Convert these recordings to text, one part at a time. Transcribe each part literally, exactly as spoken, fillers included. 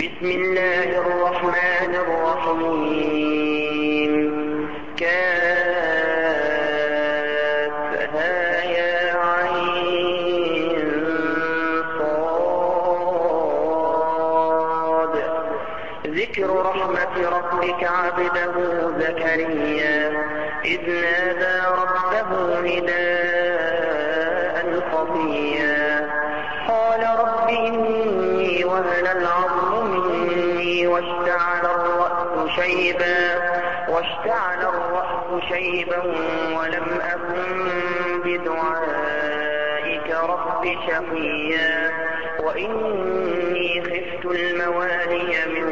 بسم الله الرحمن الرحيم. كافها يا عين صاد. ذكر رحمة ربك عبده زكريا إذ نادى ربه نداء خفيا قال رب إني وهن العظم مني واشتعل الرأس شيبا واشتعل الرأس شيبا ولم أكن بدعائك رب شقيا وإني خفت الموالي من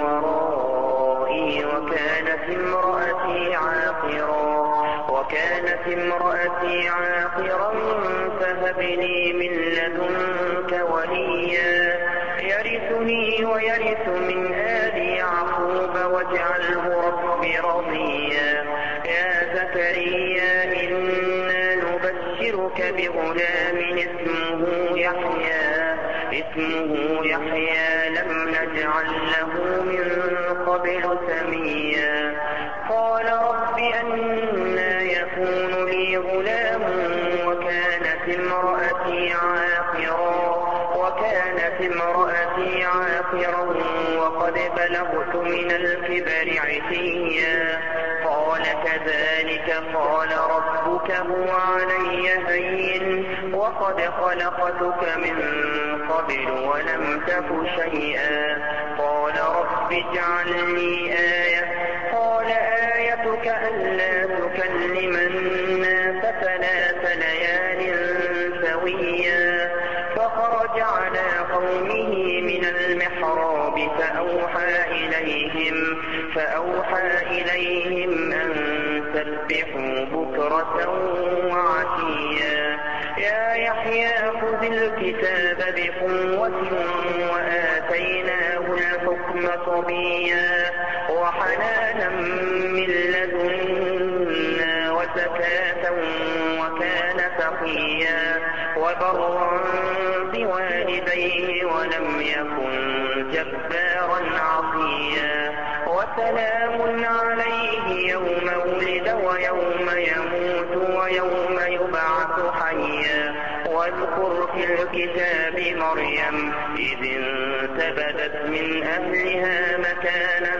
ورائي وكانت امرأتي عاقرا وكانت امرأتي عاقرا فهب لي من لدنك وليا يرثني ويرث من آل يعقوب واجعله رب رضيا. يا زكريا إنا نبشرك بغلام اسمه يحيى اسمه يحيى لم نجعل له من قبل سميا. قال رب أنى يكون لي غلام وكانت امرأتي عاقرا وكانت امرأتي عاقرا وقد بلغت من الكبر عتيا. قال كذلك قال ربك هو علي هين وقد خلقتك من قبل ولم تك شيئا. قال رب اجعل لي آية قال آيتك ألا تكلم الناس ثلاث ليال سويا. فخرج على قومه من المحراب فأوحى إليهم فأوحى إليهم أن سبحوا بكرة وعشيا. يا يحيى خذ الكتاب بقوة وآتيناه الحكم صبيا وحنانا من لدنا وزكاة وكان تقيا وبرا بوالديه ولم يكن جبارا عصيا. وسلام عليه يوم ولد ويوم يموت ويوم يبعث حيا. واذكر في الكتاب مريم إذ انتبذت من أهلها مكانا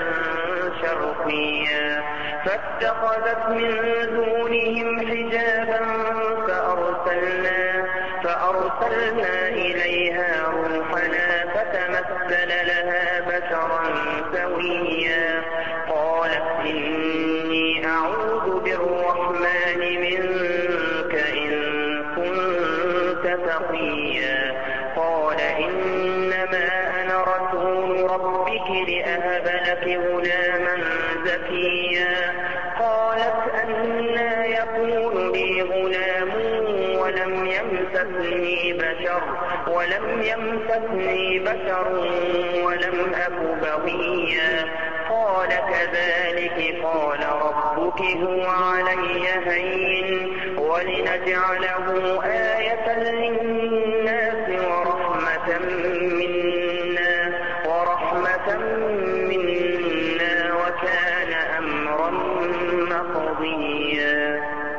شرقيا فاتخذت من دونهم حجابا فأرسلنا فأرسلنا إليها روحنا فتمثل لها بشرا سويا. قالت إني أعوذ بالرحمن منك إن كنت تقيا. قال إنما أنا رسول ربك لأهب لك غلاما زكيا. قالت أنى يكون لي غلام ولم يمسسني بشر ولم يمسسني بشر ولم أك بغيا. قال كذلك قال ربك هو علي هين ولنجعله آية للناس ورحمة منا ورحمة منا وكان أمرا مقضيا.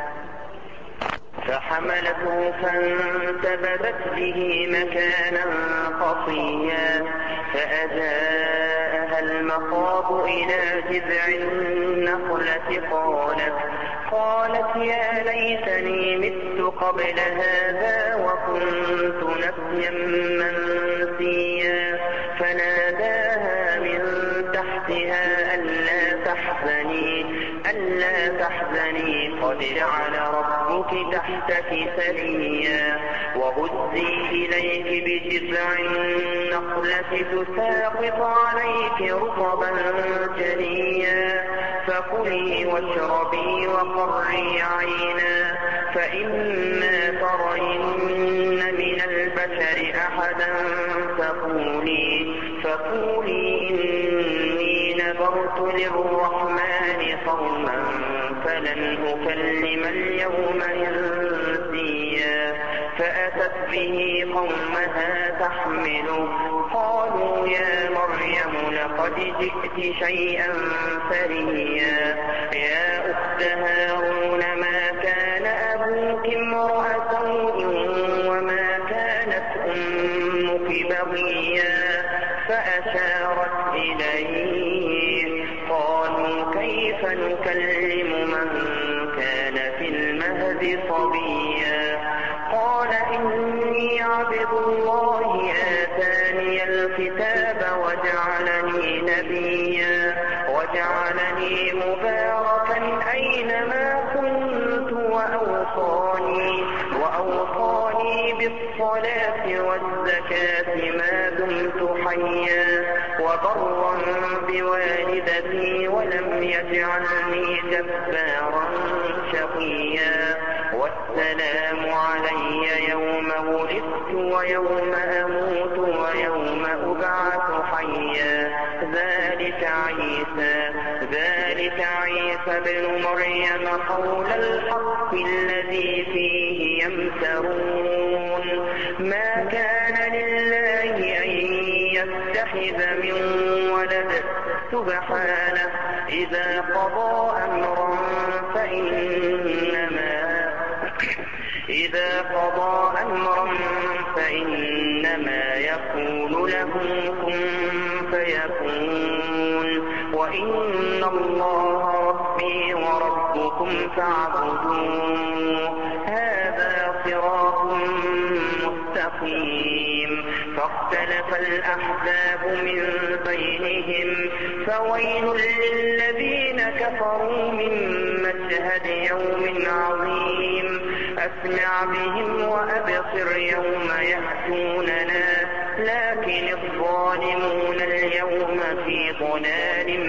فحملته فانتبذت به مكانا قصيا فأجاءها المخاض إلى جذع النخلة قالت قالت يا ليتني مت قبل هذا وكنت نسيا منسيا. فناداها من تحتها ألا تحزني ألا تحزني قد جعل ربك تحتك سريا. وهزي إليك بجذع النخلة تساقط عليك رطبا جنيا. فكلي واشربي وقري عينا فإما ترين من البشر أحدا فقولي فقولي إني نذرت للرحمن صوما فلن أكلم اليوم إنسيا. فأتت به قومها تحمله قالوا يا مريم لقد جئت شيئا فريا. يا أخت هارون ما كان أبوك امرأ سوء وما كانت أمك بغيا. فأشارت إليه. قالوا كيف نكلم من كان في المهد صبيا. قال إني عبد الله آتاني الكتاب وجعلني نبيا وجعلني مباركا أينما كنت وأوصاني وأوصاني بالصلاة والزكاة ما دمت حيا وبرا بوالدتي ولم يجعلني جبارا شقيا. والسلام علي يوم ولدت ويوم أموت ويوم أبعث حيا. ذلك عيسى ذلك عيسى بن مريم قول الحق الذي فيه يمترون. ما كان لله أن يتخذ من ولد سبحانه إذا قضى أمرا فإنما إذا قضى أمرا فإنما يقول له كن فيكون. وإن الله ربي وربكم فاعبدوه هذا صراط مستقيم. فاختلف الأحزاب من بينهم فويل للذين كفروا من مشهد يوم عظيم. أسمع بهم وأبصر يوم يأتوننا لكن الظالمون اليوم في ضلال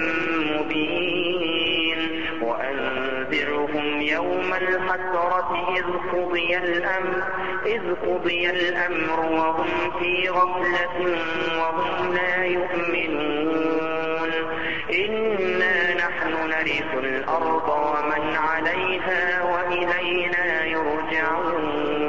مبين. وأنذرهم يوم الحسرة إذ قضي الأمر إذ قضي الأمر وهم في غفلة وهم لا يؤمنون. إنا نحن نرث الأرض ومن عليها وإلينا يرجعون.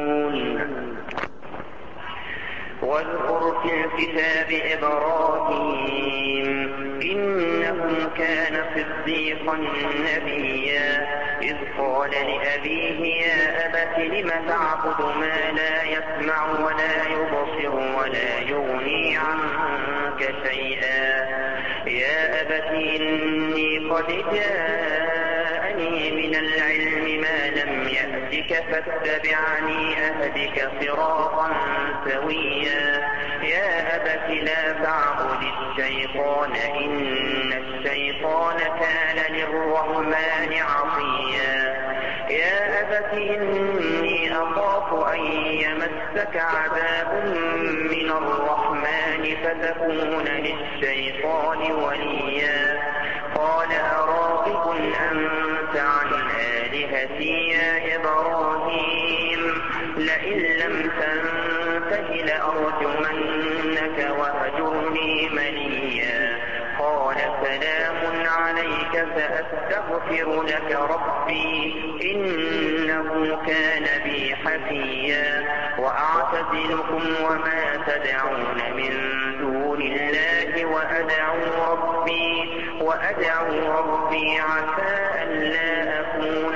واذكر في الكتاب إبراهيم إنه كان صديقا نبيا. إذ قال لأبيه يا أبت لم تعبد ما لا يسمع ولا يبصر ولا يغني عنك شيئا. يا أبت إني قد جاءني من العلم ما لم يأتك فاتبعني أهدك صراطا سويا. يا أبت لا تعبد الشيطان إن الشيطان كان للرحمن عصيا. يا أبت إني أخاف أن يمسك عذاب من الرحمن فتكون للشيطان وليا. قال أراغب أنت عن آلهتي يا إبراهيم لئن لم تنته لأرجمنك وهجرني مليا. قال سلام عليك سأستغفر لك ربي إنه كان بي حفيا. وأعتزلكم وما تدعون من دون الله وأدعو ربي وأدعو ربي عسى ألا أكون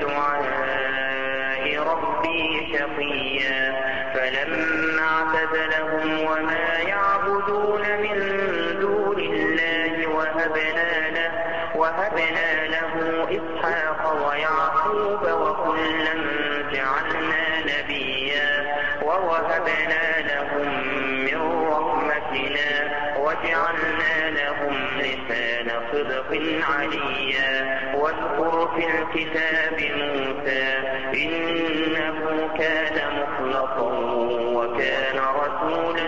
بدعاء ربي شقيا. فلما اعتزلهم وما يعبدون من دون الله وهبنا له, وهبنا له إسحاق ويعقوب وكلا جعلنا نبيا. ووهبنا لهم من رحمتنا وجعلنا لهم لسان صدق عليا. واذكر في الكتاب موسى إنه كان مخلصا وكان رسولا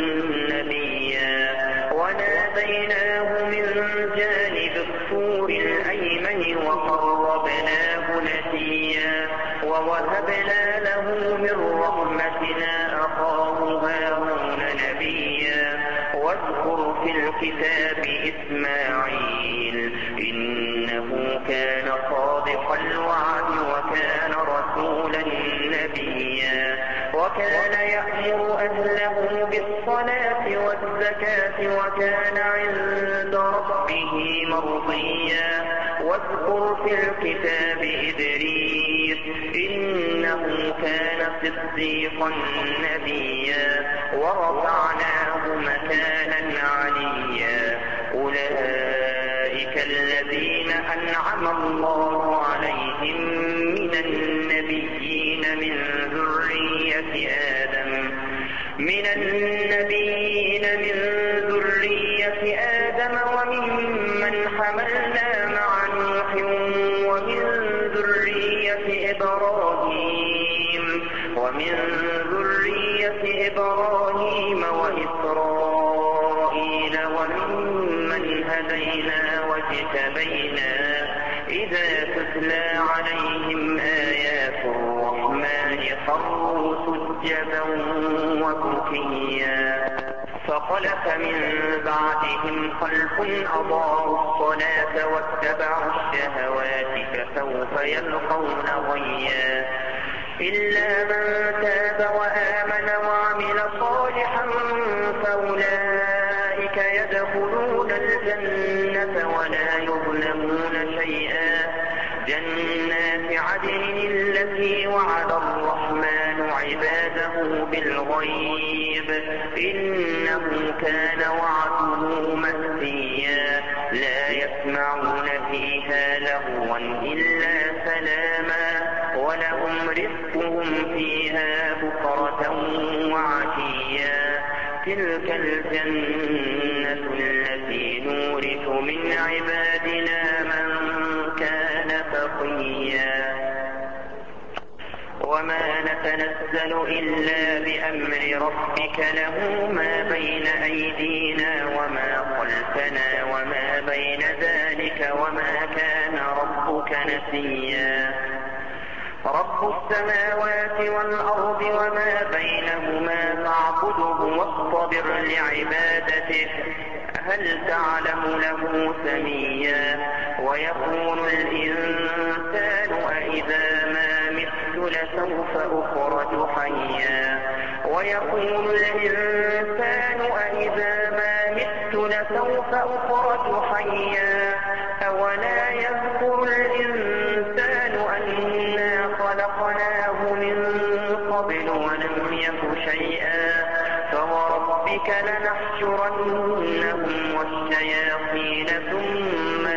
نبيا. وناديناه من جانب الطور الأيمن وقربناه نجيا. ووهبنا له من رحمتنا أخاه هارون نبيا. واذكر في الكتاب إسماعيل إنه كان صادق الوعد وكان رسولا نبيا. وكان يأمر أهله بالصلاة الصلاة والزكاة وكان عند ربه مرضيا واذكر في الكتاب إدريس إنه كان صديقا نبيا ورفعناه مكانا عليا أولئك الذين أنعم الله عليهم من النبيين من ذرية آدم من النبيين من ذرية آدم وممن حملنا مع نوح ومن ذرية إبراهيم ومن ذرية إبراهيم وإسرائيل وممن هدينا واجتبينا إذا تتلى عليهم آيات الرحمن خروا سجدا وبكيا فخلف من بعدهم خلف أضاعوا الصلاة واتبعوا الشهوات فسوف يلقون غيا إلا من تاب وآمن وعمل صالحا فأولئك يدخلون الجنة ولا يظلمون شيئا جنات عدن التي وعد الرحمن عباده بالغيب إنه كان وعده مأتيا لا يسمعون فيها لغوا إلا سلاما ولهم رزقهم فيها بكرة وعشيا تلك الجنة التي نورث من عبادنا من كان تقيا وما نتنزل إلا بأمر ربك له ما بين أيدينا وما خلفنا وما بين ذلك وما كان ربك نسيا رب السماوات والأرض وما بينهما فاعبده واصطبر لعبادته هل تعلم له سميا ويقول الإنسان أإذا ما مت لسوف أخرج حيا ويقول الإنسان أإذا ما مت لسوف أخرج حيا أولا يذكر الإنسان أنا خلقناه من قبل ولم يك شيئا فوربك لنحشرنهم والشياطين ثم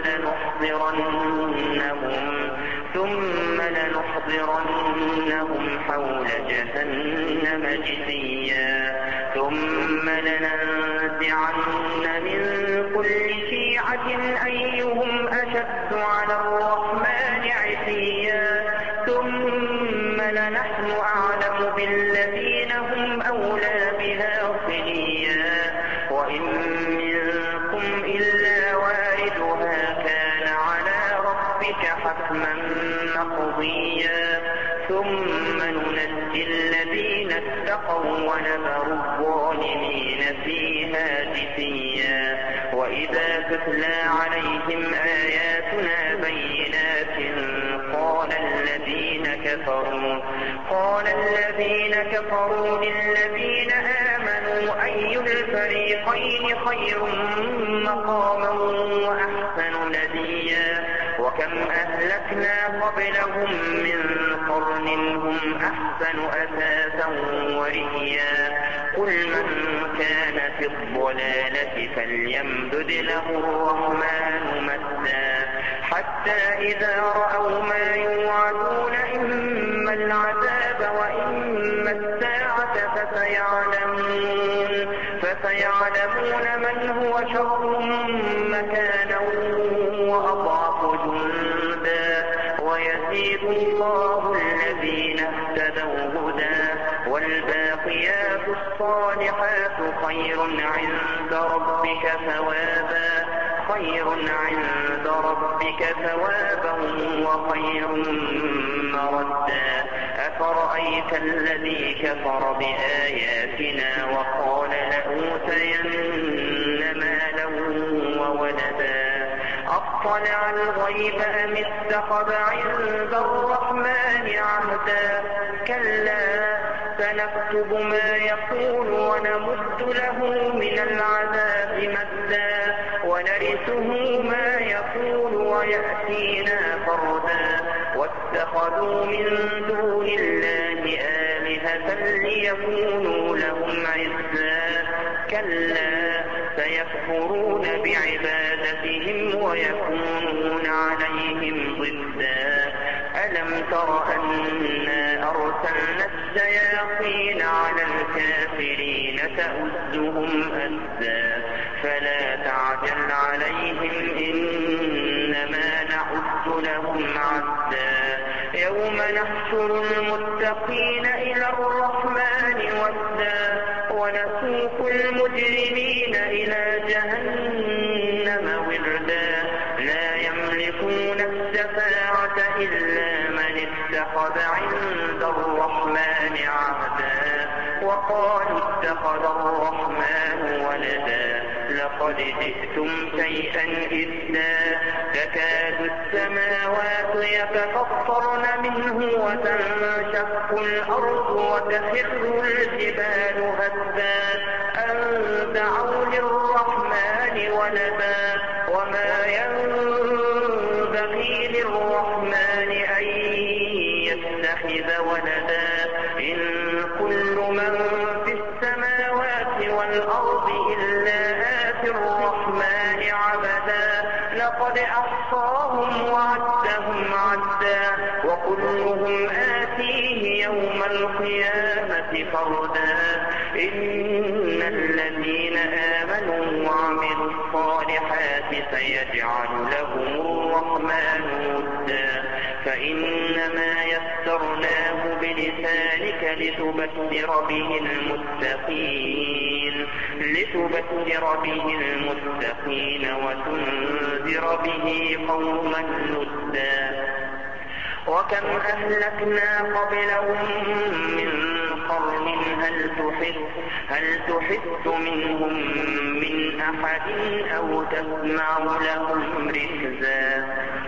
لنحضرنهم ثم لنحضرنهم حول جهنم جثيا ثم لننزعن من كل شيعة أيهم أشد على الرحمن عتيا ثم لنحن أعلم بالذين هم أولى بها صليا وإن منكم إلا واردها كان على ربك حتما مقضيا ثم ننجي الذين اتقوا ونذر الظالمين فيها جثيا وإذا تتلى عليهم آياتنا بينات قال الذين كفروا قال الذين كفروا للذين آمنوا أي الفريقين خير مقاما وأحسن نديا وكم أهلكنا قبلهم من قرن هم أحسن أثاثا ورئيا قل من كان في الضلالة فليمدد له الرحمن مدا حتى إذا رأوا ما يوعدون إما العذاب وإما الساعة فسيعلمون فسيعلمون من هو شر مكانا وأضعف جندا ويزيد الله الذين اهتدوا هدى والباقيات الصالحات خير عند ربك ثوابا خير عند ربك ثوابا وخير مردا أفرأيت الذي كفر بآياتنا وقال لأوتين مالا وولدا أطلع الغيب أم اتخذ عند الرحمن عهدا كلا ونكتب ما يقول ونمد له من العذاب مدا ونرثه ما يقول ويأتينا فردا واتخذوا من دون الله آلهة ليكونوا لهم عزا كلا سيكفرون بعبادتهم ويكونون عليهم ضدا ألم تر أنا أرسلنا الشياطين على الكافرين تؤزهم أزا فلا تعجل عليهم إنما نعد لهم عدا يوم نحشر المتقين إلى الرحمن وفدا ونسوق المجرمين إلى جهنم وردا لا يملكون الشفاعة إلا من اتخذ عند الرحمن عهدا وقالوا اتخذ الرحمن ولدا لقد جئتم شيئا إدا تكاد السماوات يتفطرن منه وتنشق الأرض وتخر الجبال هدا أن دعوا للرحمن ولدا وما ينبغي للرحمن أن يتخذ ولدا إن كل من في السماوات والأرض إلا آتي الرحمن عبدا لقد أحصاهم وعدهم عدا وكلهم آتيه يوم القيامة فردا إن الذين آمنوا وعملوا الصالحات سيجعل لهم الرحمن ودا فإنما يسرناه بلسانك لتبشر به المتقين لتبشر به المتقين وتنذر به قوما لدا وكم أهلكنا قبلهم من قرن هل تحس هل تحس منهم من أحد أو تسمع لهم ركزا